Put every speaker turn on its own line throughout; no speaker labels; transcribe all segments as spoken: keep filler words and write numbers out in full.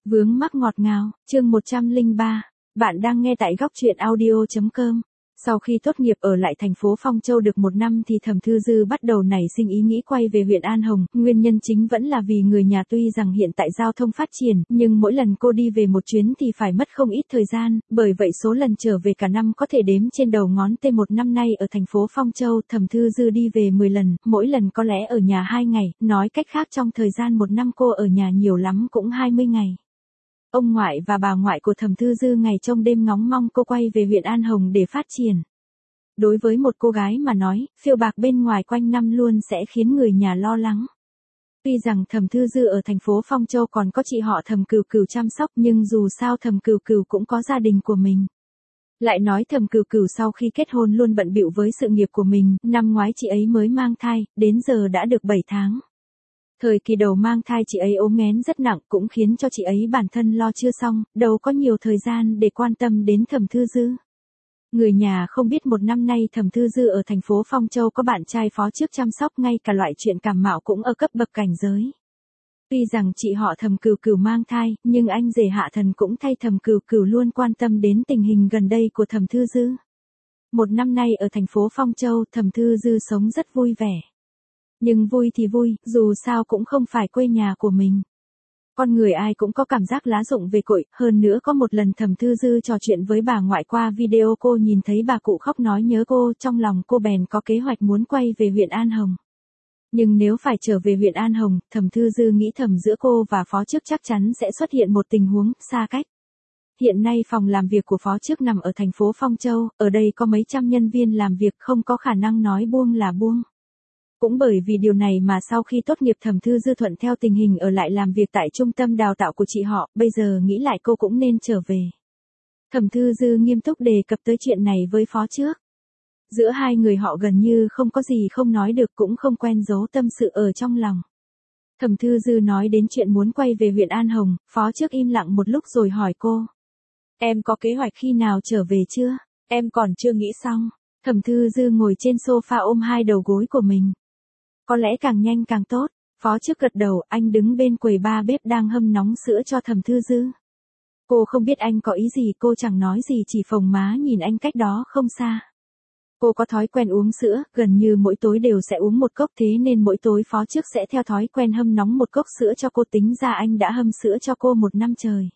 Vướng mắc ngọt ngào, chương một trăm lẻ ba. Bạn đang nghe tại góc truyện audio chấm com. Sau khi tốt nghiệp ở lại thành phố Phong Châu được một năm thì Thẩm Thư Dư bắt đầu nảy sinh ý nghĩ quay về huyện An Hồng, nguyên nhân chính vẫn là vì người nhà. Tuy rằng hiện tại giao thông phát triển, nhưng mỗi lần cô đi về một chuyến thì phải mất không ít thời gian, bởi vậy số lần trở về cả năm có thể đếm trên đầu ngón tay. Một năm nay ở thành phố Phong Châu, Thẩm Thư Dư đi về mười lần, mỗi lần có lẽ ở nhà hai ngày, nói cách khác trong thời gian một năm cô ở nhà nhiều lắm cũng hai mươi ngày. Ông ngoại và bà ngoại của Thẩm Thư Dư ngày trong đêm ngóng mong cô quay về huyện An Hồng để phát triển. Đối với một cô gái mà nói, phiêu bạc bên ngoài quanh năm luôn sẽ khiến người nhà lo lắng. Tuy rằng Thẩm Thư Dư ở thành phố Phong Châu còn có chị họ Thẩm Cửu Cửu chăm sóc, nhưng dù sao Thẩm Cửu Cửu cũng có gia đình của mình. Lại nói Thẩm Cửu Cửu sau khi kết hôn luôn bận bịu với sự nghiệp của mình, năm ngoái chị ấy mới mang thai, đến giờ đã được bảy tháng. Thời kỳ đầu mang thai chị ấy ốm nghén rất nặng, cũng khiến cho chị ấy bản thân lo chưa xong, đâu có nhiều thời gian để quan tâm đến Thẩm Thư Dư. Người nhà không biết một năm nay Thẩm Thư Dư ở thành phố Phong Châu có bạn trai phó trước chăm sóc, ngay cả loại chuyện cảm mạo cũng ở cấp bậc cảnh giới. Tuy rằng chị họ Thẩm Cửu Cửu mang thai, nhưng anh rể Hạ Thần cũng thay Thẩm Cửu Cửu luôn quan tâm đến tình hình gần đây của Thẩm Thư Dư. Một năm nay ở thành phố Phong Châu, Thẩm Thư Dư sống rất vui vẻ. Nhưng vui thì vui, dù sao cũng không phải quê nhà của mình. Con người ai cũng có cảm giác lá rụng về cội, hơn nữa có một lần Thẩm Thư Dư trò chuyện với bà ngoại qua video, cô nhìn thấy bà cụ khóc nói nhớ cô, trong lòng cô bèn có kế hoạch muốn quay về huyện An Hồng. Nhưng nếu phải trở về huyện An Hồng, Thẩm Thư Dư nghĩ thầm giữa cô và phó chức chắc chắn sẽ xuất hiện một tình huống xa cách. Hiện nay phòng làm việc của phó chức nằm ở thành phố Phong Châu, ở đây có mấy trăm nhân viên làm việc, không có khả năng nói buông là buông. Cũng bởi vì điều này mà sau khi tốt nghiệp Thẩm Thư Dư thuận theo tình hình ở lại làm việc tại trung tâm đào tạo của chị họ, bây giờ nghĩ lại cô cũng nên trở về. Thẩm Thư Dư nghiêm túc đề cập tới chuyện này với phó trước. Giữa hai người họ gần như không có gì không nói được, cũng không quen giấu tâm sự ở trong lòng. Thẩm Thư Dư nói đến chuyện muốn quay về huyện An Hồng, phó trước im lặng một lúc rồi hỏi cô. Em có kế hoạch khi nào trở về chưa? Em còn chưa nghĩ xong. Thẩm Thư Dư ngồi trên sofa ôm hai đầu gối của mình. Có lẽ càng nhanh càng tốt, phó trước gật đầu. Anh đứng bên quầy ba bếp đang hâm nóng sữa cho Thẩm Thư Dư. Cô không biết anh có ý gì, cô chẳng nói gì, chỉ phồng má nhìn anh cách đó không xa. Cô có thói quen uống sữa, gần như mỗi tối đều sẽ uống một cốc, thế nên mỗi tối phó trước sẽ theo thói quen hâm nóng một cốc sữa cho cô. Tính ra anh đã hâm sữa cho cô một năm trời.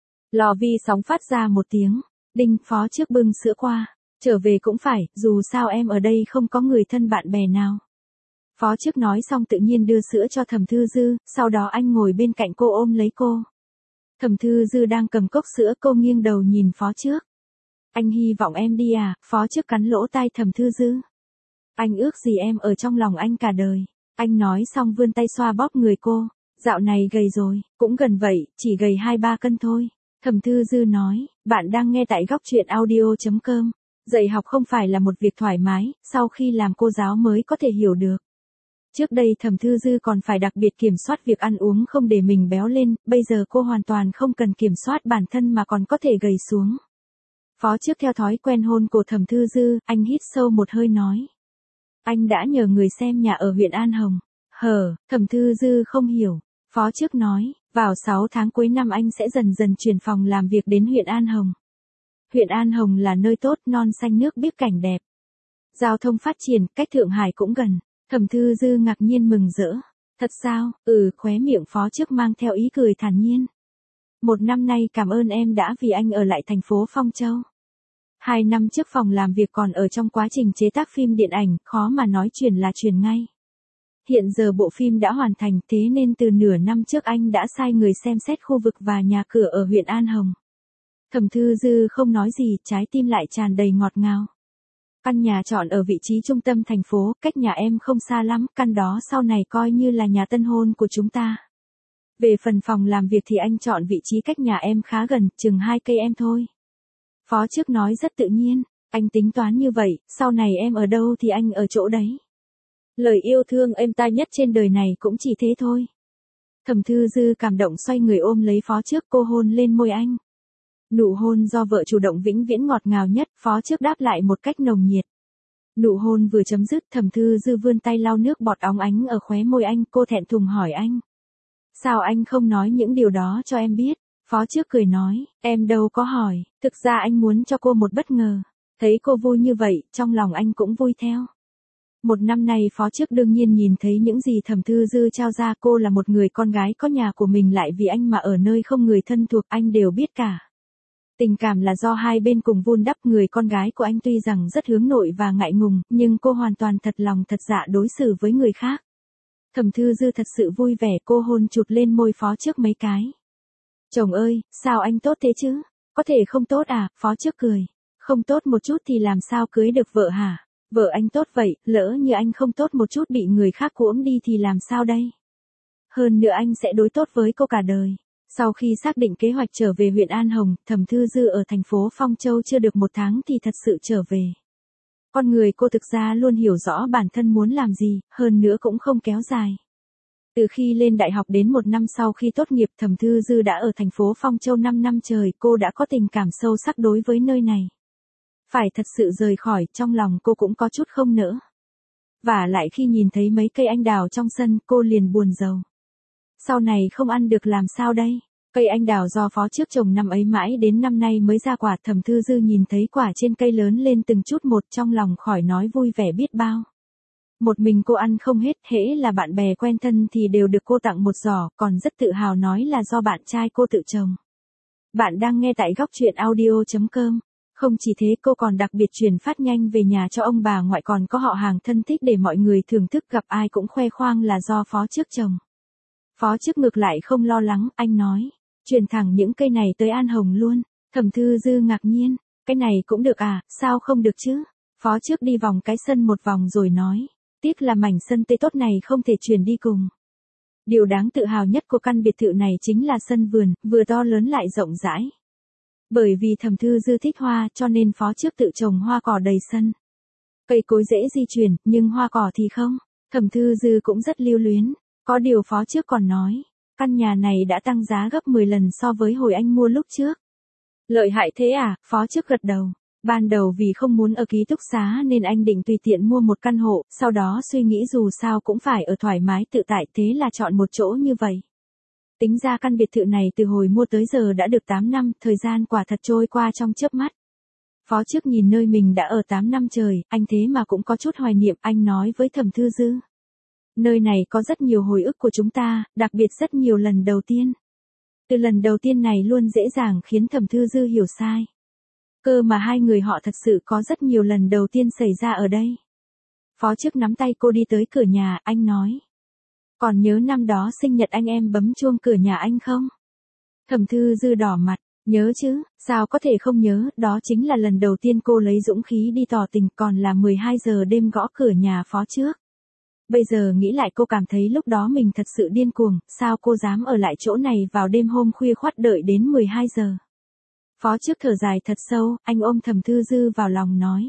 Lò vi sóng phát ra một tiếng, đinh, phó trước bưng sữa qua. Trở về cũng phải, dù sao em ở đây không có người thân bạn bè nào. Phó trước nói xong tự nhiên đưa sữa cho Thẩm Thư Dư, sau đó anh ngồi bên cạnh cô ôm lấy cô. Thẩm Thư Dư đang cầm cốc sữa, cô nghiêng đầu nhìn phó trước. Anh hy vọng em đi à? Phó trước cắn lỗ tai Thẩm Thư Dư. Anh ước gì em ở trong lòng anh cả đời. Anh nói xong vươn tay xoa bóp người cô. Dạo này gầy rồi, cũng gần vậy, chỉ gầy hai ba cân thôi. Thẩm Thư Dư nói, bạn đang nghe tại góc truyện audio chấm com. Dạy học không phải là một việc thoải mái, sau khi làm cô giáo mới có thể hiểu được. Trước đây Thẩm Thư Dư còn phải đặc biệt kiểm soát việc ăn uống không để mình béo lên, bây giờ cô hoàn toàn không cần kiểm soát bản thân mà còn có thể gầy xuống. Phó trước theo thói quen hôn cổ Thẩm Thư Dư, anh hít sâu một hơi nói. Anh đã nhờ người xem nhà ở huyện An Hồng. Hờ, Thẩm Thư Dư không hiểu. Phó trước nói, vào sáu tháng cuối năm anh sẽ dần dần chuyển phòng làm việc đến huyện An Hồng. Huyện An Hồng là nơi tốt, non xanh nước biếc cảnh đẹp. Giao thông phát triển, cách Thượng Hải cũng gần. Thẩm Thư Dư ngạc nhiên mừng rỡ. Thật sao? Ừ, khóe miệng phó trước mang theo ý cười thản nhiên. Một năm nay cảm ơn em đã vì anh ở lại thành phố Phong Châu. Hai năm trước phòng làm việc còn ở trong quá trình chế tác phim điện ảnh, khó mà nói chuyển là chuyển ngay. Hiện giờ bộ phim đã hoàn thành, thế nên từ nửa năm trước anh đã sai người xem xét khu vực và nhà cửa ở huyện An Hồng. Thẩm Thư Dư không nói gì, trái tim lại tràn đầy ngọt ngào. Căn nhà chọn ở vị trí trung tâm thành phố, cách nhà em không xa lắm, căn đó sau này coi như là nhà tân hôn của chúng ta. Về phần phòng làm việc thì anh chọn vị trí cách nhà em khá gần, chừng hai cây em thôi. Phó trước nói rất tự nhiên, anh tính toán như vậy, sau này em ở đâu thì anh ở chỗ đấy. Lời yêu thương êm tai nhất trên đời này cũng chỉ thế thôi. Thẩm Thư Dư cảm động xoay người ôm lấy phó trước, cô hôn lên môi anh. Nụ hôn do vợ chủ động vĩnh viễn ngọt ngào nhất, phó trước đáp lại một cách nồng nhiệt. Nụ hôn vừa chấm dứt, Thẩm Thư Dư vươn tay lau nước bọt óng ánh ở khóe môi anh, cô thẹn thùng hỏi anh. Sao anh không nói những điều đó cho em biết? Phó trước cười nói, em đâu có hỏi, thực ra anh muốn cho cô một bất ngờ. Thấy cô vui như vậy, trong lòng anh cũng vui theo. Một năm nay phó trước đương nhiên nhìn thấy những gì Thẩm Thư Dư trao ra, cô là một người con gái có nhà của mình lại vì anh mà ở nơi không người thân thuộc, anh đều biết cả. Tình cảm là do hai bên cùng vun đắp, người con gái của anh tuy rằng rất hướng nội và ngại ngùng, nhưng cô hoàn toàn thật lòng thật dạ đối xử với người khác. Thẩm Thư Dư thật sự vui vẻ, cô hôn chụt lên môi phó trước mấy cái. Chồng ơi, sao anh tốt thế chứ? Có thể không tốt à? Phó trước cười. Không tốt một chút thì làm sao cưới được vợ hả? Vợ anh tốt vậy, lỡ như anh không tốt một chút bị người khác cuỗm đi thì làm sao đây? Hơn nữa anh sẽ đối tốt với cô cả đời. Sau khi xác định kế hoạch trở về huyện An Hồng, Thẩm Thư Dư ở thành phố Phong Châu chưa được một tháng thì thật sự trở về. Con người cô thực ra luôn hiểu rõ bản thân muốn làm gì, hơn nữa cũng không kéo dài. Từ khi lên đại học đến một năm sau khi tốt nghiệp, Thẩm Thư Dư đã ở thành phố Phong Châu năm năm trời, cô đã có tình cảm sâu sắc đối với nơi này. Phải thật sự rời khỏi, trong lòng cô cũng có chút không nỡ. Và lại khi nhìn thấy mấy cây anh đào trong sân, cô liền buồn rầu. Sau này không ăn được làm sao đây? Cây anh đào do phó trước trồng năm ấy mãi đến năm nay mới ra quả, Thẩm Thư Dư nhìn thấy quả trên cây lớn lên từng chút một, trong lòng khỏi nói vui vẻ biết bao. Một mình cô ăn không hết, hễ là bạn bè quen thân thì đều được cô tặng một giỏ, còn rất tự hào nói là do bạn trai cô tự trồng. Bạn đang nghe tại góc truyện audio chấm com. Không chỉ thế, cô còn đặc biệt truyền phát nhanh về nhà cho ông bà ngoại, còn có họ hàng thân thích để mọi người thưởng thức, gặp ai cũng khoe khoang là do phó trước trồng. Phó trước ngược lại không lo lắng, anh nói, truyền thẳng những cây này tới An Hồng luôn. Thẩm Thư Dư ngạc nhiên, cái này cũng được à, sao không được chứ? Phó trước đi vòng cái sân một vòng rồi nói, tiếc là mảnh sân tê tốt này không thể chuyển đi cùng. Điều đáng tự hào nhất của căn biệt thự này chính là sân vườn, vừa to lớn lại rộng rãi. Bởi vì Thẩm Thư Dư thích hoa cho nên phó trước tự trồng hoa cỏ đầy sân. Cây cối dễ di chuyển, nhưng hoa cỏ thì không. Thẩm Thư Dư cũng rất lưu luyến. Có điều phó trước còn nói, căn nhà này đã tăng giá gấp mười lần so với hồi anh mua lúc trước. Lợi hại thế à? Phó trước gật đầu. Ban đầu vì không muốn ở ký túc xá nên anh định tùy tiện mua một căn hộ, sau đó suy nghĩ dù sao cũng phải ở thoải mái tự tại, thế là chọn một chỗ như vậy. Tính ra căn biệt thự này từ hồi mua tới giờ đã được tám năm, thời gian quả thật trôi qua trong chớp mắt. Phó trước nhìn nơi mình đã ở tám năm trời, anh thế mà cũng có chút hoài niệm, anh nói với Thẩm Thư Dư. Nơi này có rất nhiều hồi ức của chúng ta, đặc biệt rất nhiều lần đầu tiên. Từ lần đầu tiên này luôn dễ dàng khiến Thẩm Thư Dư hiểu sai. Cơ mà hai người họ thật sự có rất nhiều lần đầu tiên xảy ra ở đây. Phó trước nắm tay cô đi tới cửa nhà, anh nói. Còn nhớ năm đó sinh nhật anh em bấm chuông cửa nhà anh không? Thẩm Thư Dư đỏ mặt, nhớ chứ, sao có thể không nhớ, đó chính là lần đầu tiên cô lấy dũng khí đi tỏ tình, còn là mười hai giờ đêm gõ cửa nhà phó trước. Bây giờ nghĩ lại cô cảm thấy lúc đó mình thật sự điên cuồng, sao cô dám ở lại chỗ này vào đêm hôm khuya khoắt đợi đến mười hai giờ. Phó trước thở dài thật sâu, anh ôm Thẩm Thư Dư vào lòng nói.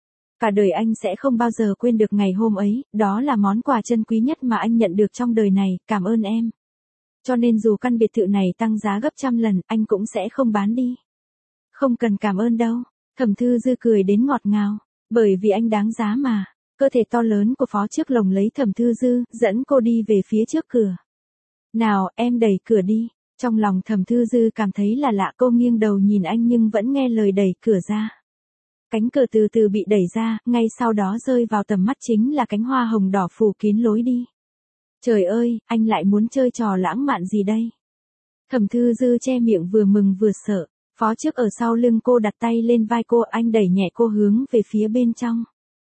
Cả đời anh sẽ không bao giờ quên được ngày hôm ấy, đó là món quà chân quý nhất mà anh nhận được trong đời này, cảm ơn em. Cho nên dù căn biệt thự này tăng giá gấp trăm lần, anh cũng sẽ không bán đi. Không cần cảm ơn đâu, Thẩm Thư Dư cười đến ngọt ngào, bởi vì anh đáng giá mà. Cơ thể to lớn của phó trước lồng lấy Thẩm Thư Dư, dẫn cô đi về phía trước cửa. Nào, em đẩy cửa đi. Trong lòng Thẩm Thư Dư cảm thấy là lạ, cô nghiêng đầu nhìn anh nhưng vẫn nghe lời đẩy cửa ra. Cánh cửa từ từ bị đẩy ra, ngay sau đó rơi vào tầm mắt chính là cánh hoa hồng đỏ phủ kín lối đi. Trời ơi, anh lại muốn chơi trò lãng mạn gì đây? Thẩm Thư Dư che miệng vừa mừng vừa sợ, phó trước ở sau lưng cô đặt tay lên vai cô, anh đẩy nhẹ cô hướng về phía bên trong.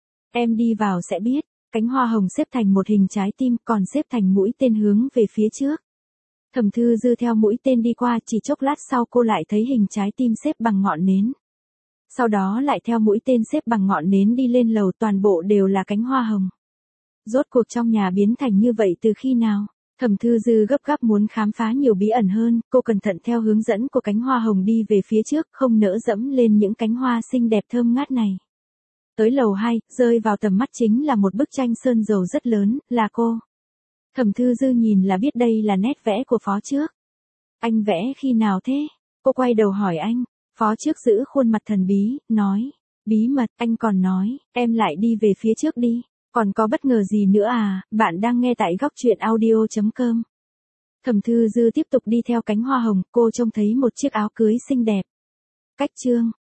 Em đi vào sẽ biết, cánh hoa hồng xếp thành một hình trái tim, còn xếp thành mũi tên hướng về phía trước. Thẩm Thư Dư theo mũi tên đi qua, chỉ chốc lát sau cô lại thấy hình trái tim xếp bằng ngọn nến. Sau đó lại theo mũi tên xếp bằng ngọn nến đi lên lầu, toàn bộ đều là cánh hoa hồng. Rốt cuộc trong nhà biến thành như vậy từ khi nào? Thẩm Thư Dư gấp gáp muốn khám phá nhiều bí ẩn hơn, cô cẩn thận theo hướng dẫn của cánh hoa hồng đi về phía trước, không nỡ dẫm lên những cánh hoa xinh đẹp thơm ngát này. Tới lầu hai, rơi vào tầm mắt chính là một bức tranh sơn dầu rất lớn, là cô. Thẩm Thư Dư nhìn là biết đây là nét vẽ của phó trước. Anh vẽ khi nào thế? Cô quay đầu hỏi anh. Phó trước giữ khuôn mặt thần bí, nói. Bí mật, anh còn nói, em lại đi về phía trước đi. Còn có bất ngờ gì nữa à? Bạn đang nghe tại góc truyện audio chấm com. Thẩm Thư Dư tiếp tục đi theo cánh hoa hồng, cô trông thấy một chiếc áo cưới xinh đẹp. Cách chương